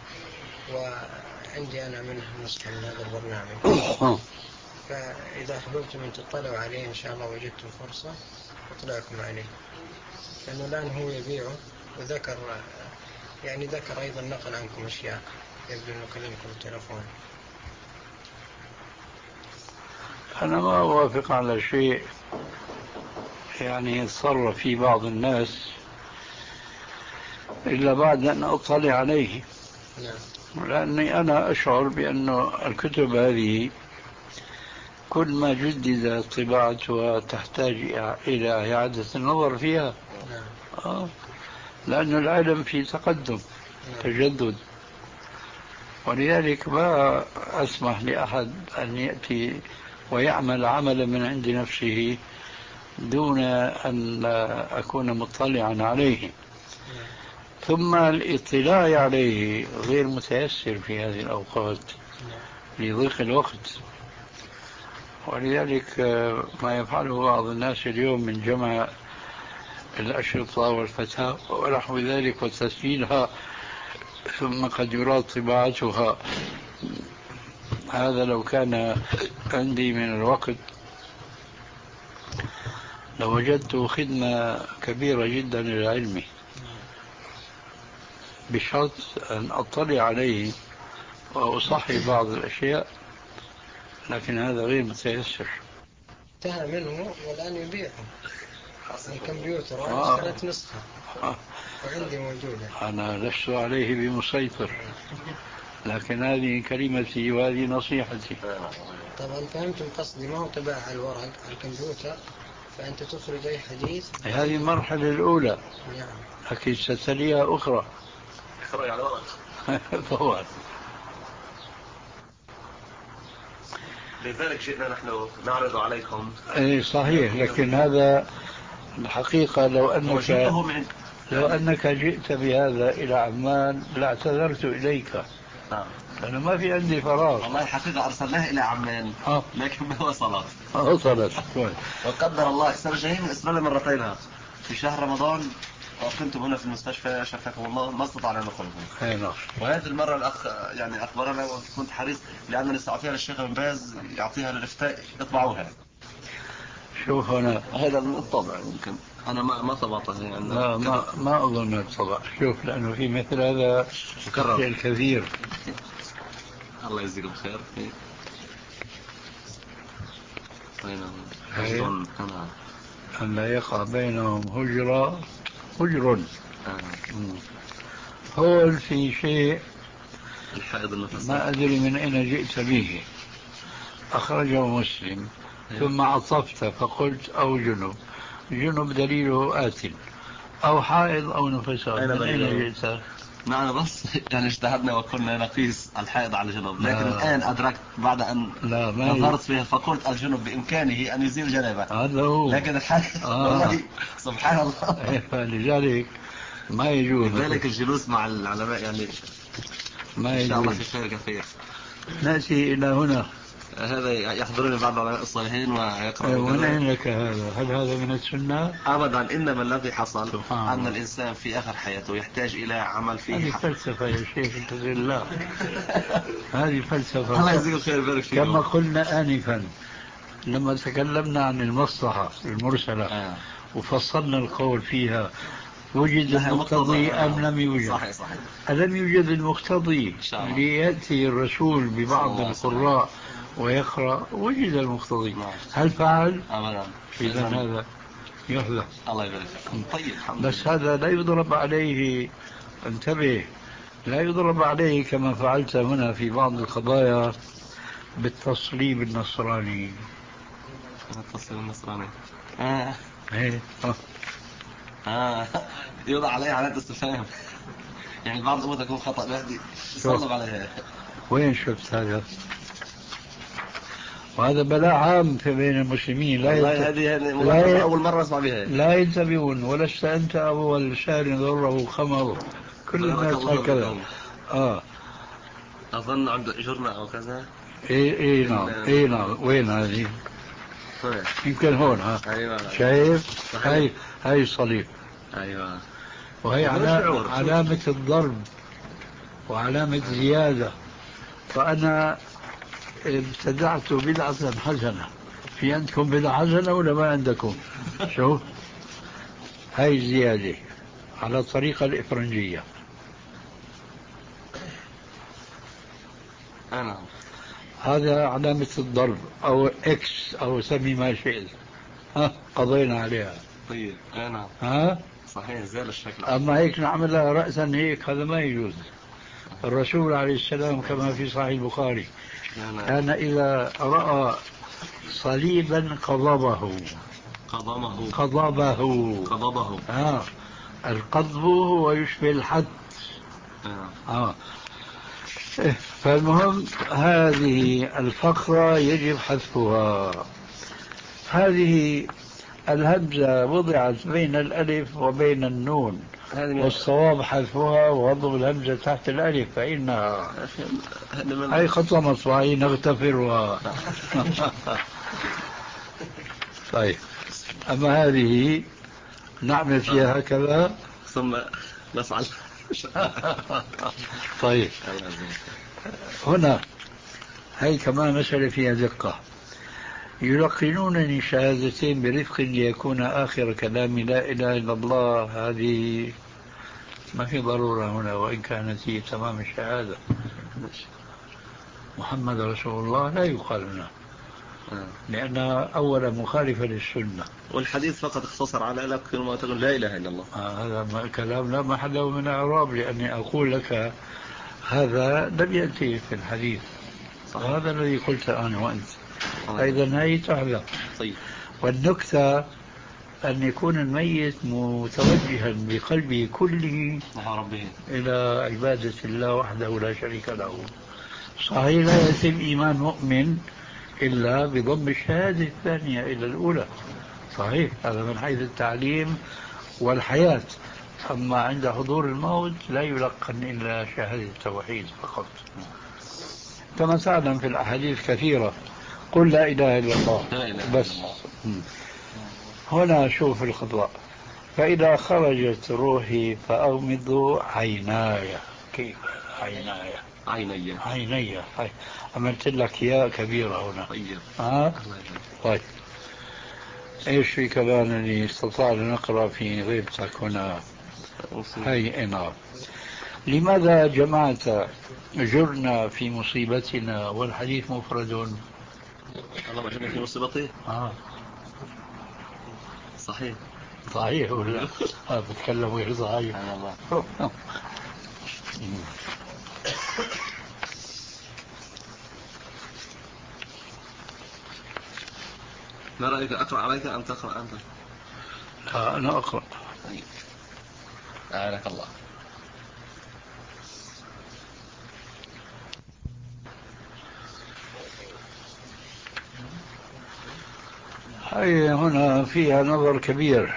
وعندي انا منه نسخة من هذا البرنامج، فإذا أحببتم أن تطلعوا عليه إن شاء الله وجدتم فرصة اطلعكم عليه، لأنه الآن هو يبيعه، وذكر يعني ذكر أيضا نقل عنكم أشياء، يبدو أنه كلمكم بالتلفون. أنا ما أوافق على شيء يعني يتصرف في بعض الناس إلا بعد أن أطلع عليه. نعم. لأني أنا أشعر بأن الكتب هذه كل ما جدد طباعتها تحتاج إلى إعادة النظر فيها. نعم. آه. لأن العالم في تقدم. نعم. تجدد، ولذلك ما أسمح لأحد أن يأتي ويعمل عملا من عند نفسه دون أن أكون مطلعا عليه. نعم. ثم الاطلاع عليه غير متيسر في هذه الأوقات. نعم. لضيق الوقت، ولذلك ما يفعله بعض الناس اليوم من جمع الأشرطة والفتاوى ونحو ذلك وتسجيلها ثم قد يراد طباعتها، هذا لو كان عندي من الوقت لوجدت خدمة كبيرة جدا للعلم، بشرط أن أطلع عليه وأصحي بعض الأشياء، لكن هذا غير متيسر. انتهى منه والآن يبيعه الكمبيوتر، وأنا اشتريت نسخة آه. وعندي موجودة. أنا لست عليه بمسيطر، لكن هذه كلمتي وهذه نصيحتي. طبعا فهمتم قصدي، ما هو طباعة على الورق على الكمبيوتر، فأنت تخرج أي حديث. هذه المرحلة الأولى. نعم. لكن ستليها أخرى. إخراج على ورق. طبعا. لذلك جئنا نحن نعرض عليكم. ايه صحيح، لكن هذا الحقيقة لو أنك لو أنك جئت بهذا إلى عمان لاعتذرت إليك. نعم. أنا ما في عندي فراغ. والله حقيقة أرسلناه إلى عمان آه. لكن ما وصلت. وصلت. وقدر الله السنة الجاية من إسرائيل مرتين في شهر رمضان، وكنتم هنا في المستشفى شفاكم الله، ما استطعنا ندخلكم. وهذه المرة الأخ يعني أخبرنا وكنت حريص لأنني سأعطيها للشيخ بن باز يعطيها للإفتاء يطبعوها. شوف هنا هذا الطبع يمكن أنا ما ما طبعتها يعني. لا ما ما أظن الطبع. شوف لأنه في مثل هذا مكرر الكثير. الله يجزيكم خير. هجر أن لا يقع بينهم هجرة هجر. هول في شيء ما أدري من أين جئت به، أخرجه مسلم ثم عطفت فقلت أو جنب. جنب دليله آتٍ، أو حائض أو نفساء. من أين جئت؟ نحن بس يعني اجتهدنا وكنا نقيس الحائض على الجنوب، لكن الآن أدركت بعد أن نظرت فيها فقلت الجنوب بإمكانه أن يزيل جنابه. هذا هو. لكن الحائض آه. والله سبحان الله. فلذلك ما يجوز. لذلك الجلوس مع العلماء يعني ما يجوز. إن شاء الله في خير كثير. نأتي إلى هنا هذا يحضرني بعض العلماء الصالحين ويقرأ. وين لك هذا؟ هل هذا من السنة؟ أبدا، إنما الذي حصل سبحان أن الله. الإنسان في آخر حياته يحتاج إلى عمل فيه. هذه فلسفة يا شيخ، اتق الله. هذه فلسفة. الله يجزيك الخير، بارك فيك. كما قلنا آنفا لما تكلمنا عن المصلحة المرسلة آه. وفصلنا القول فيها، وجد المقتضي أم لم يوجد؟ صحيح صحيح. ألم يوجد المقتضي ليأتي الرسول ببعض القراء ويقرأ؟ وجد المقتضي. هل فعل؟ أبدا. إذا هذا يحذف. الله يبارك فيكم. طيب الحمد بس لله. هذا لا يضرب عليه، انتبه، لا يضرب عليه كما فعلت هنا في بعض القضايا بالتصليب النصراني. التصليب النصراني آه. ايه اه آه. يوضع عليه علامة استفهام، يعني بعض الأمور تكون خطأ بهدي يصلب عليها. وين شفت هذا؟ وهذا بلاء عام في بين المسلمين. لا والله هذه لا أول مرة أسمع بها. لا ينتبهون. ولست أنت أول شهر ضره خمره، كل الناس هكذا. آه أظن عند جرنا أو كذا. إيه إيه نعم إيه نعم. وين هذه؟ يمكن هون. ها أيوة. شايف؟ هاي هاي الصليب. أيوة. وهي علامة الضرب وعلامة زيادة. فأنا ابتدعت بدعة حسنة. في عندكم بدعة حسنة ولا ما عندكم؟ شوف هاي زيادة على الطريقة الإفرنجية. أنا هذا علامة الضرب أو إكس أو سمي ما شئت. ها قضينا عليها. طيب أنا ها صحيح زال الشكل. أما هيك نعملها رأسا هيك هذا ما يجوز. الرسول عليه السلام كما في صحيح البخاري كان إذا رأى صليبا قضبه. قضبه قضبه قضبه آه. القضب هو يشبه الحد. آه. آه. فالمهم هذه الفقرة يجب حذفها. هذه الهمزة وضعت بين الألف وبين النون، والصواب حذفها ووضع الهمزة تحت الألف، فإنها هي خطوة مصباحية نغتفرها. طيب أما هذه نعمل فيها هكذا ثم نفعل. طيب هنا هي كمان مسألة فيها دقة. يلقنونني شهادتين برفق ليكون آخر كلام لا إله إلا الله. هذه ما في ضرورة هنا، وإن كانت هي تمام الشهادة. محمد رسول الله لا يقال هنا لأنها أولا مخالفة للسنة، والحديث فقط اختصر على لك ما تقول لا إله إلا الله. آه هذا كلام لا محل له من إعراب، لأني أقول لك هذا لم يأتي في الحديث. صح. وهذا الذي قلت أنا وأنت. أيضا هي تحذف. طيب. والنكتة أن يكون الميت متوجها بقلبه كله إلى عبادة الله وحده لا شريك له. صحيح لا يتم إيمان مؤمن إلا بضم الشهادة الثانية إلى الأولى. صحيح، هذا من حيث التعليم والحياة. أما عند حضور الموت لا يلقن إلا شهادة التوحيد فقط. كما تعلم في الأحاديث كثيرة قل لا إله إلا الله بس. هنا شوف الخطأ. فإذا خرجت روحي فأغمضوا عيناي. كيف عيناي؟ عيني عيني. عملت لك يا كبيرة هنا. طيب. ها؟ طيب ايش في كمان اللي استطعنا نقرأ في غيبتك هنا؟ هاي نعم. لماذا جمعت جرنا في مصيبتنا والحديث مفرد؟ الله ما جرنا في مصيبته. آه. صحيح صحيح ولا آه بتكلم غير صحيح. الله. ما رأيك أقرأ عليك أم تقرأ أنت؟ لا أنا أقرأ. طيب أعانك الله. هي هنا فيها نظر كبير.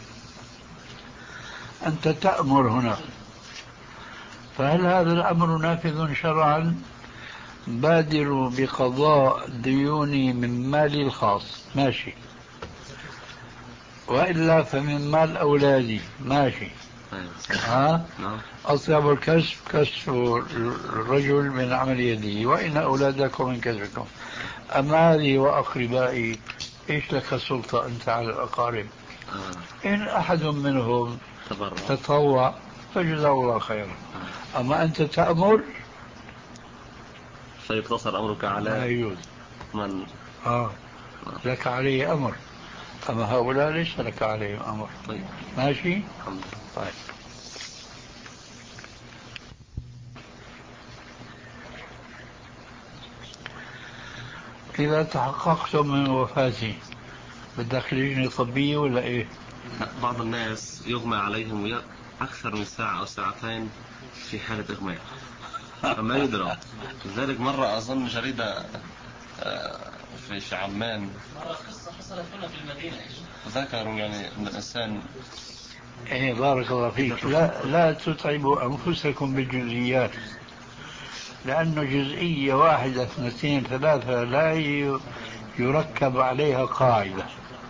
أنت تأمر هنا، فهل هذا الأمر نافذ شرعا بادروا بقضاء ديوني من مالي الخاص، ماشي، وإلا فمن مال أولادي، ماشي. ها؟ أصعب الكسب كسب الرجل من عمل يده، وإن أولادكم من كسبكم. أما هذه وأقربائي، إيش لك سلطة أنت على الأقارب؟ إن أحد منهم تطوع فجزاه الله خيرا، أما أنت تأمر فيقتصر أمرك على من آه لك عليه أمر، أما هؤلاء ليس لك عليهم أمر. طيب ماشي. طيب إذا تحققتم من وفاتي بدك لجنة طبية ولا إيه؟ بعض الناس يغمى عليهم أكثر من ساعة أو ساعتين في حالة إغماء فما يدرى. لذلك مرة أظن جريدة في في عمان، مرة قصة حصلت هنا في المدينة، ذكروا يعني أن الإنسان. إيه بارك الله فيك. لا لا تتعبوا أنفسكم بالجزئيات، لأنه جزئية واحدة اثنتين ثلاثة لا يركب عليها قاعدة.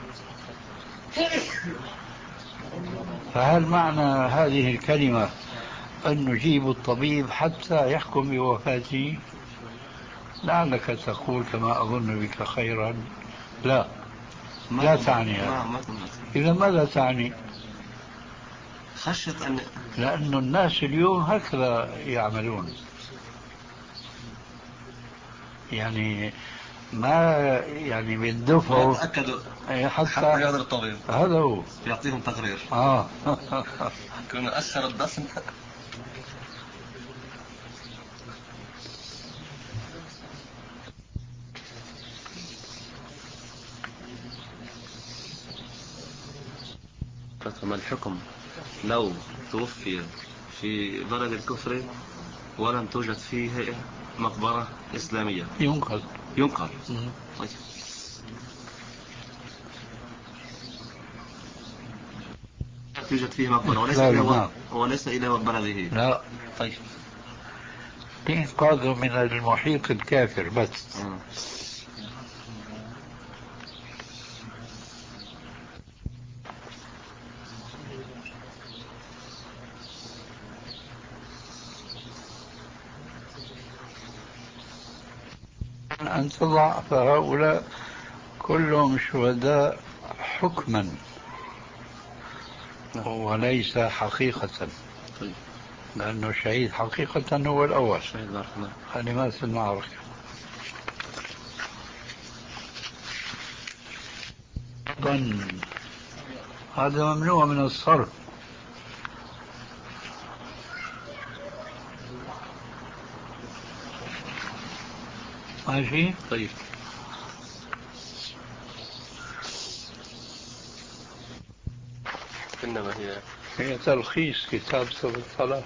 فهل معنى هذه الكلمة أن نجيب الطبيب حتى يحكم بوفاتي؟ لعلك تقول كما أظن بك خيرا. لا لا تعني هذا. إذا ماذا تعني؟ خشية أن لأن الناس اليوم هكذا يعملون، يعني ما يعني بيندفعوا يتأكدوا حتى, حتى يقدر الطبيب هذا هو يعطيهم تقرير. آه كنا أثر الدسم. فما الحكم لو توفي في بلد الكفر ولم توجد فيه مقبرة إسلامية؟ ينقل ينقل. طيب. توجد فيه مقبرة وليس إلى وليس إلى بلده. لا. طيب. إنقاذ من المحيط الكافر بس. م. أن تضع فهؤلاء كلهم شهداء حكما وليس حقيقة. طيب. لأنه الشهيد حقيقة هو الأول هذه مات في المعركة. هذا ممنوع من الصرف. ماشي. طيب. إنما هي هي تلخيص كتاب سبب الصلاة.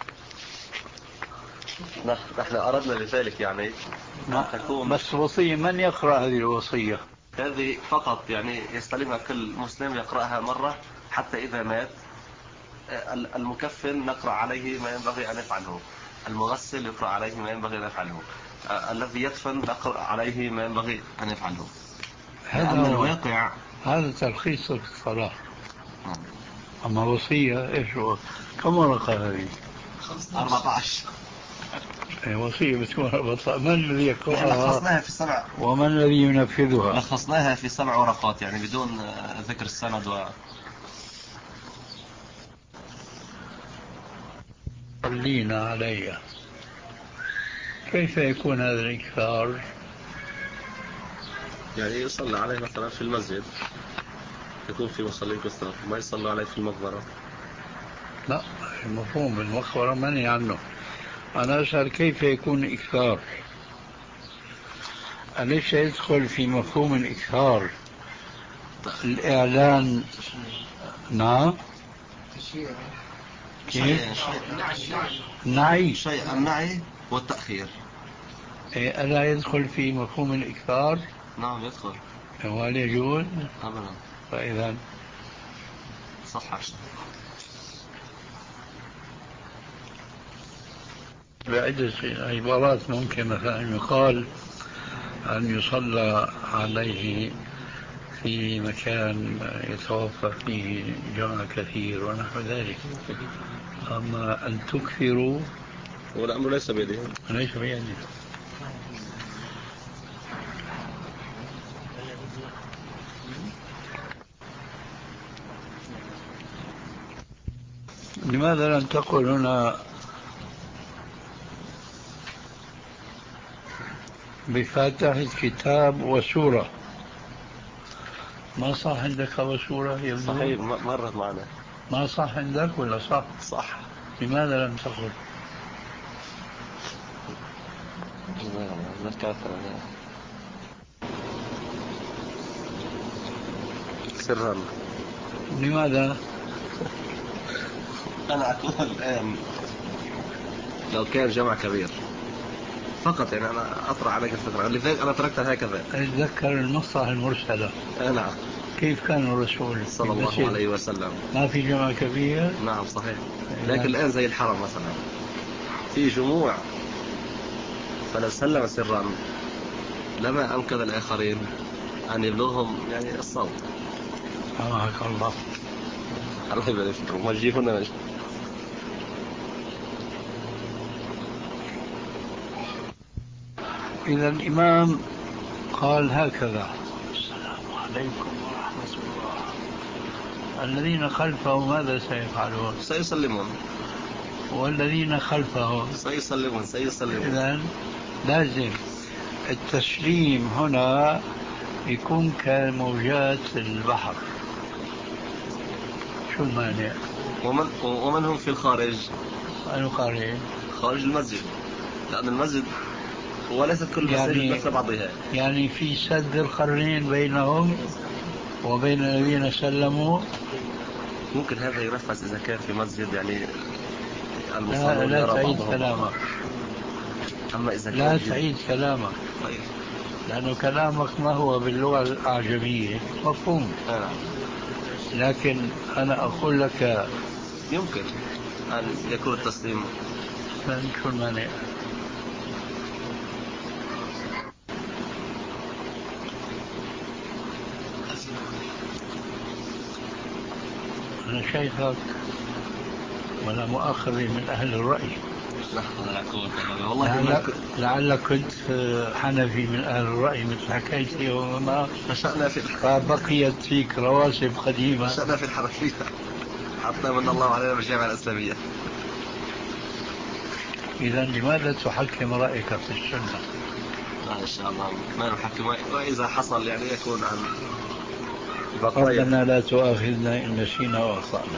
نحن أردنا لذلك يعني تكون بس وصية من يقرأ هذه الوصية؟ هذه فقط يعني يستلمها كل مسلم يقرأها مرة حتى إذا مات. المكفن نقرأ عليه ما ينبغي أن يفعله، المغسل يقرأ عليه ما ينبغي أن يفعله، الذي يدفن نقرأ عليه ما ينبغي أن يفعله. هذا الواقع هذا تلخيص في الصلاة. أما وصية إيش هو؟ كم ورقة هذه؟ أربعة عشر. وصية بتكون أربعة. من الذي يقرأها؟ لخصناها في سبع. ومن الذي ينفذها؟ لخصناها في سبع ورقات يعني بدون ذكر السند و صلينا علي. كيف يكون هذا الإكثار؟ يعني يصلى عليه مثلا في المسجد، يكون في مصلين كثار، ما يصلى عليه في المقبرة. لا، المفهوم المقبرة منهي عنه. أنا أسأل كيف يكون إكثار؟ أليس يدخل في مفهوم الإكثار الإعلان؟ نعم. كيف؟ النعي. شيء النعي والتأخير. ألا يدخل في مفهوم الإكثار؟ نعم يدخل. وهل يجوز؟ أبدا. فإذا صح. بعدة عبارات ممكن مثلا يقال أن يصلى عليه في مكان يتوفر فيه جمع كثير ونحو ذلك. أما أن تكثروا والأمر ليس بيده. ليس بيده. لماذا لم تقل هنا بفاتحة كتاب وسورة؟ ما صح عندك وسورة يبدو؟ صحيح مرت معنا. ما صح عندك ولا صح؟ صح. لماذا لم تقل؟ سرا. لماذا؟ أنا أقول الآن لو كان جمع كبير فقط، يعني أنا أطرح عليك الفكرة لذلك أنا تركتها هكذا. أتذكر النصة المرسلة. نعم. كيف كان الرسول صلى الله عليه وسلم؟ ما في جمع كبير؟ نعم صحيح. لكن الآن زي الحرم مثلا في جموع، فلو سلم سرا لما أنقذ الآخرين أن يبلغهم يعني الصوت. سبحانك الله. الله يبارك فيكم. وجهونا ماشي. إذا الإمام قال هكذا: السلام عليكم ورحمة الله. الذين خلفه ماذا سيفعلون؟ سيسلمون. والذين خلفه سيسلمون سيسلمون. إذا لازم التسليم هنا يكون كموجات البحر. شو المانع؟ ومن, ومن هم في الخارج؟ الخارج خارج المسجد، لأن المسجد وليست كل المساجد يعني مثل بعضها. يعني في سد القرنين بينهم وبين الذين سلموا. ممكن هذا ينفذ إذا كان في مسجد يعني لا, لا تعيد كلامك. أما إذا لا كان تعيد كلامك. طيب. لأنه كلامك ما هو باللغة الأعجمية مفهوم. آه. لكن أنا أقول لك يمكن أن يكون التسليم. شو المانع؟ أنا شايفك ولا مؤاخذة من أهل الرأي. والله لعلك, لعلك كنت حنفي من أهل الرأي مثل حكايتي وما نشأنا في فبقيت فيك رواسب قديمة. نشأنا في الحرفية حتى من الله علينا بالجامعة الإسلامية. إذا لماذا تحكم رأيك في السنة؟ لا إن شاء الله ما نحكم، وإذا حصل يعني يكون عن ربنا لا تؤاخذنا إن نسينا وأخطأنا.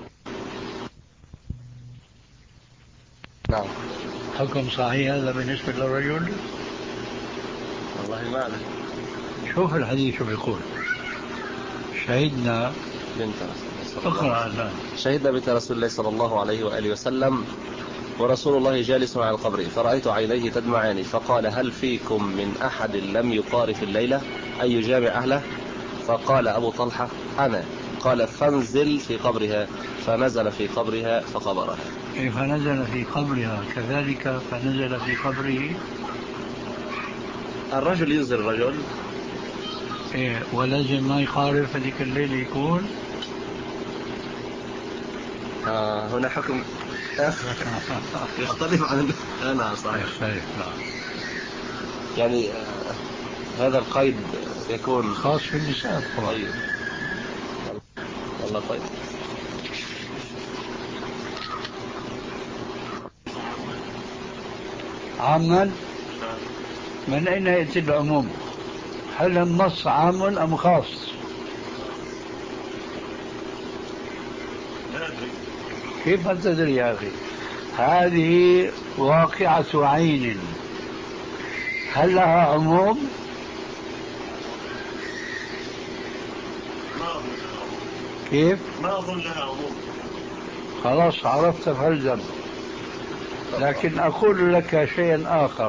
نعم. حكم صحيح هذا بالنسبة للرجل؟ والله ما أعلم. شوف الحديث شو بيقول: شهدنا بنت رسول الله شهدنا بنت رسول الله صلى الله عليه وآله وسلم ورسول الله جالس على القبر، فرأيت عينيه تدمعان، فقال: هل فيكم من أحد لم يقارف الليلة أي يجامع أهله؟ فقال أبو طلحة: أنا. قال: فانزل في قبرها. فنزل في قبرها فقبرها. فنزل في قبرها كذلك فنزل في قبره. الرجل ينزل الرجل إيه، ولازم ما يقارف هذيك الليل يكون. آه هنا حكم يختلف عن أنا صحيح. يختلف نعم. يعني آه هذا القيد يكون خاص في النساء. طيب والله طيب. عاما من أين يأتي العموم؟ هل النص عام أم خاص؟ كيف أن تدري يا أخي؟ هذه واقعة عين، هل لها عموم؟ كيف؟ ما أظن لها عموم. خلاص عرفت فالزم. لكن أقول لك شيئا آخر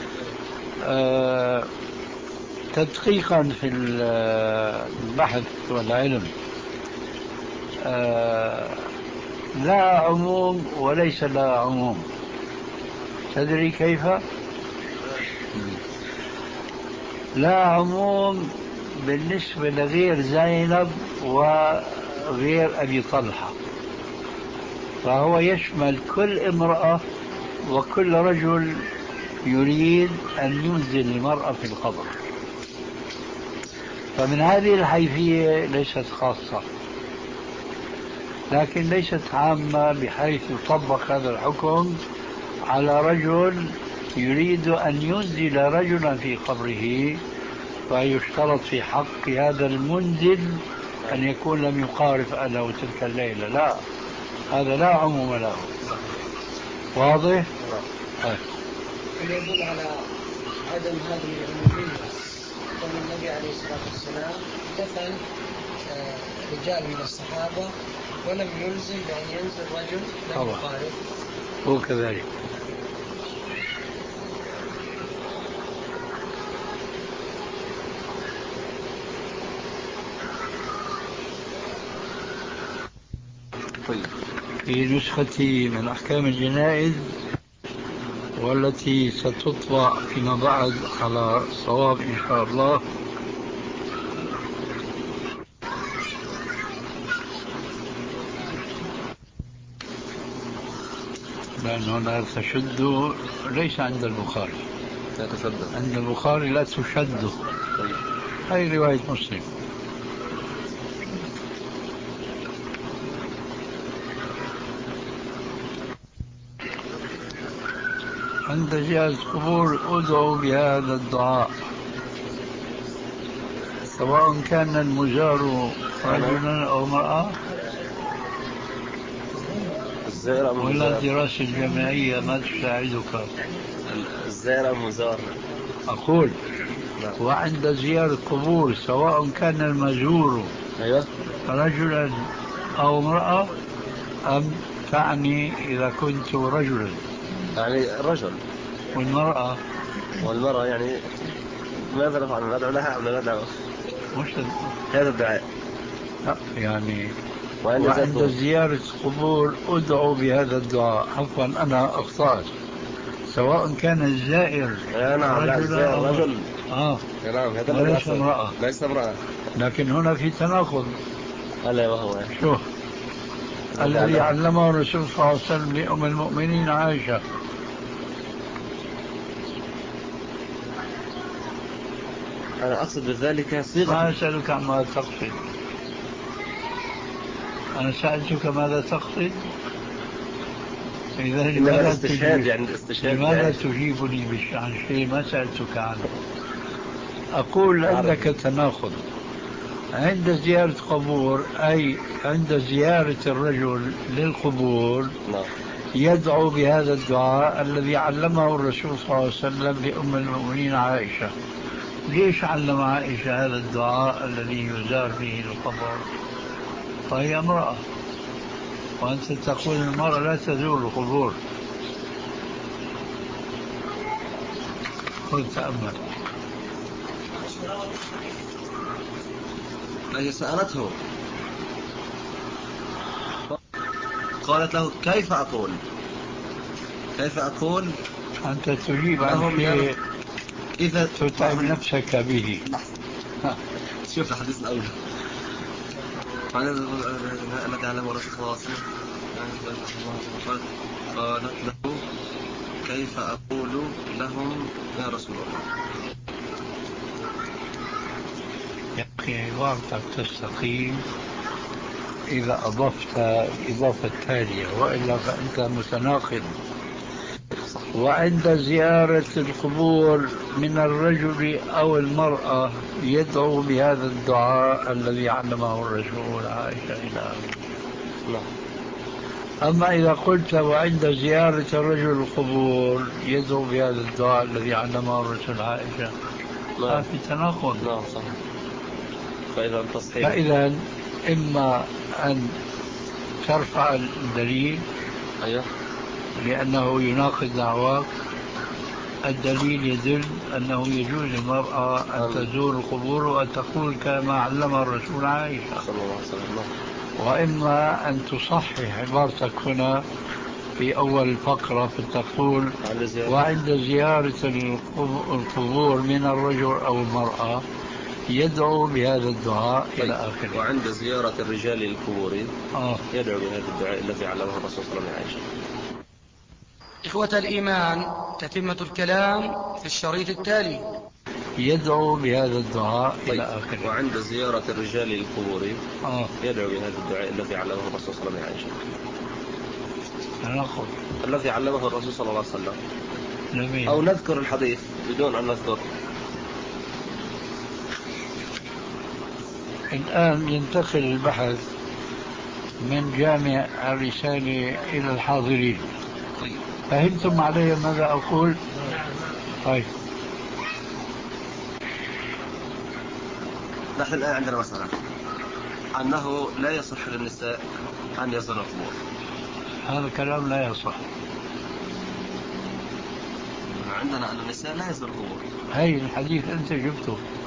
أه تدقيقا في البحث والعلم. أه لا عموم وليس لا عموم. تدري كيف؟ لا عموم بالنسبة لغير زينب وغير أبي طلحة، فهو يشمل كل امرأة وكل رجل يريد أن ينزل المرأة في القبر. فمن هذه الحيثية ليست خاصة، لكن ليست عامة بحيث يطبق هذا الحكم على رجل يريد أن ينزل رجلا في قبره، فيشترط في حق هذا المنزل أن يكون لم يقارف أهله تلك الليلة. لا، هذا لا عموم له. واضح؟ اللي يدل على عدم هذه العمومية أن النبي عليه الصلاة والسلام دفن رجال من الصحابة ولم يلزم بأن ينزل رجل لم يقارف. هو كذلك. في نسختي من أحكام الجنائز والتي ستطبع فيما بعد على صواب إن شاء الله، لأنه لا تشد ليس عند البخاري، لا تشد عند البخاري لا تشد، هي رواية مسلم. عند زيارة قبور ادعوا بهذا الدعاء، سواء كان المزار رجلا أو امرأة، ولا الدراسة الجامعية ما تساعدك. الزائر أم مزار؟ أقول وعند زيارة قبور سواء كان المزور رجلا أو امرأة، أم تعني إذا كنت رجلا يعني الرجل والمرأة والمرأة، يعني ماذا نفعل؟ ندعو لها أم لا ندعو؟ مش هذا الدعاء يعني. وعند, وعند زيارة قبور ادعوا بهذا الدعاء. عفوا أنا أخطأت، سواء كان الزائر نعم رجلا أو رجل. آه نعم هذا ليس امرأة، ليس امرأة، لكن هنا في تناقض. ألا وهو شوف الذي علمه الرسول صلى الله عليه وسلم لأم المؤمنين عائشة. أنا أقصد بذلك صيغة. ما أسألك عما تقصد، أنا سألتك ماذا تقصد. إذا لماذا الاستشهاد يعني الاستشهاد لماذا تجيبني عن شيء ما سألتك عنه؟ أقول عندك تناقض. عند زيارة قبور أي عند زيارة الرجل للقبور يدعو بهذا الدعاء الذي علمه الرسول صلى الله عليه وسلم لأم المؤمنين عائشة. ليش علم عائشة هذا الدعاء الذي يزار به القبر؟ فهي امرأة، وأنت تقول المرأة لا تزور القبور. قل تأمل. هي سألته قالت له كيف أقول كيف أقول أنت تجيب عن شيء إذا تتعب نفسك به. شوف الحديث الأول الذي علمه رسول الله صلى الله عليه وسلم قالت له كيف أقول لهم يا رسول الله. يا أخي عبارتك تستقيم إذا أضفت الإضافة التالية، وإلا فأنت متناقض. وعند زيارة القبور من الرجل أو المرأة يدعو بهذا الدعاء الذي علمه الرسول عائشة إلى آخره. أما إذا قلت وعند زيارة الرجل القبور يدعو بهذا الدعاء الذي علمه الرسول عائشة، ما في تناقض. نعم صح. فإذا فإذا إما أن ترفع الدليل أيوه لأنه يناقض دعواك. الدليل يدل أنه يجوز للمرأة أن تزور القبور وأن تقول كما علم الرسول عائشة صلى الله عليه وسلم. وإما أن تصحح عبارتك هنا في أول فقرة في التقول وعند زيارة القبور من الرجل أو المرأة يدعو بهذا الدعاء إلى آخره. وعند زيارة الرجال للقبور آه. يدعو بهذا الدعاء الذي علمه الرسول صلى الله عليه وسلم. إخوة الإيمان، تتمة الكلام في الشريط التالي. يدعو بهذا الدعاء طيب. إلى آخره. وعند زيارة الرجال للقبور آه. يدعو بهذا الدعاء الذي علمه الرسول صلى الله عليه وسلم. نأخذ الذي علمه الرسول صلى الله عليه وسلم. جميل. أو نذكر الحديث بدون أن نذكر. الآن ينتقل البحث من جامع الرسالة إلى الحاضرين. فهمتم علي ماذا أقول؟ طيب. نحن الآن عندنا مسألة أنه لا يصح للنساء أن يزورن القبور. هذا الكلام لا يصح. عندنا أن النساء لا يزورن القبور. هاي الحديث أنت جبته.